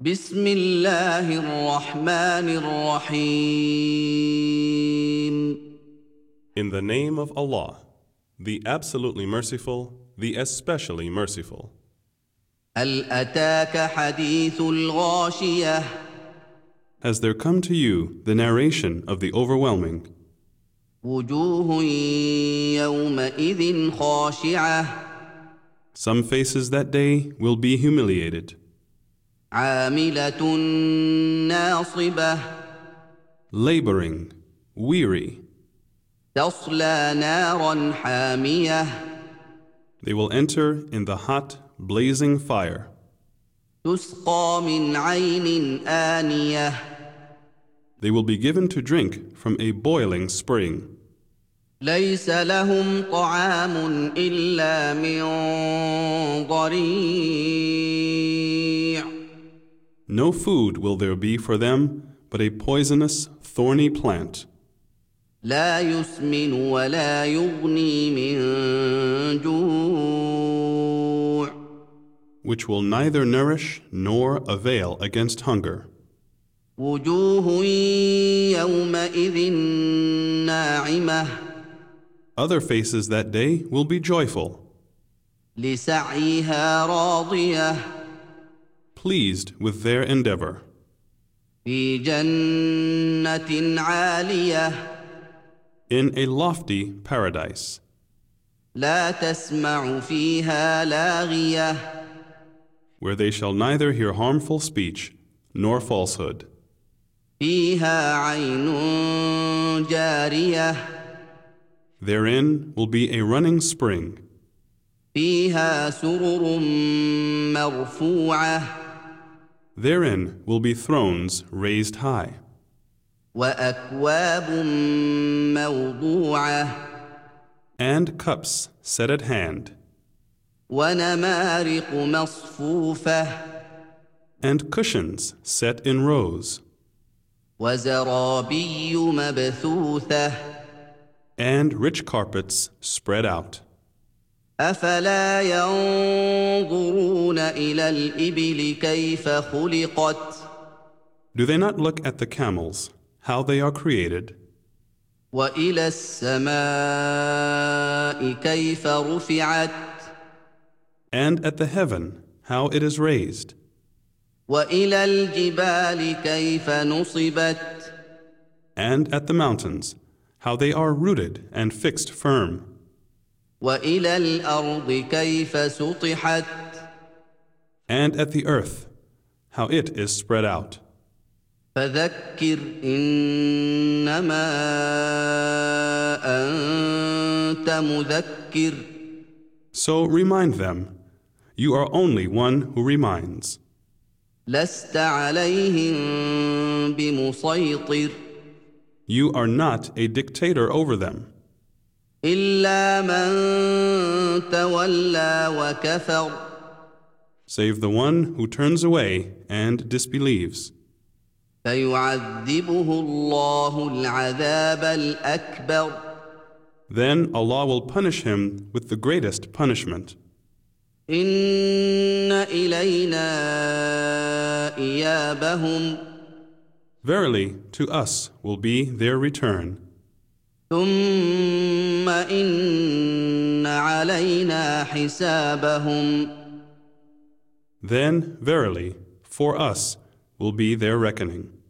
بسم الله الرحمن الرحيم. In the name of Allah, the absolutely merciful, the especially merciful. هل أتاك حديث الغاشية؟ Has there come to you the narration of the overwhelming? وجوه يومئذ خاشعة. Some faces that day will be humiliated, عاملة ناصبة. laboring, weary. تصلى نارا حامية. They will enter in the hot, blazing fire. تسقى من عين آنية. They will be given to drink from a boiling spring. ليس لهم طعام إلا من ضريع. No food will there be for them but a poisonous, thorny plant, لا يسمن ولا يغني من جوع. which will neither nourish nor avail against hunger. وجوه يومئذ ناعمة. Other faces that day will be joyful, لسعيها راضية. pleased with their endeavor, في جنة عالية. in a lofty paradise. لا تسمع فيها لاغية. Where they shall neither hear harmful speech nor falsehood. فيها عين جارية. Therein will be a running spring. فيها سرر مرفوعة. Therein will be thrones raised high, وأكواب موضوعة. and cups set at hand, ونمارق مصفوفة. and cushions set in rows, وزرابي مبثوثة. and rich carpets spread out. أفلا ينظرون إلى الإبل كيف خلقت. Do they not look at the camels, how they are created, وإلى السماء كيف رفعت. and at the heaven, how it is raised, وإلى الجبال كيف نصبت. and at the mountains, how they are rooted and fixed firm, وإلى الأرض كيف سطحت. and at the earth, how it is spread out. فذكر إنما أنت مذكر. So remind them, you are only one who reminds. لست عليهم بمسيطر. You are not a dictator over them, إلا من تولى وكفر. save the one who turns away and disbelieves. فيعذبه الله العذاب الأكبر. Then Allah will punish him with the greatest punishment. إن إلينا إيابهم. Verily, to us will be their return. ثم إن علينا حسابهم. Then, verily, for us will be their reckoning.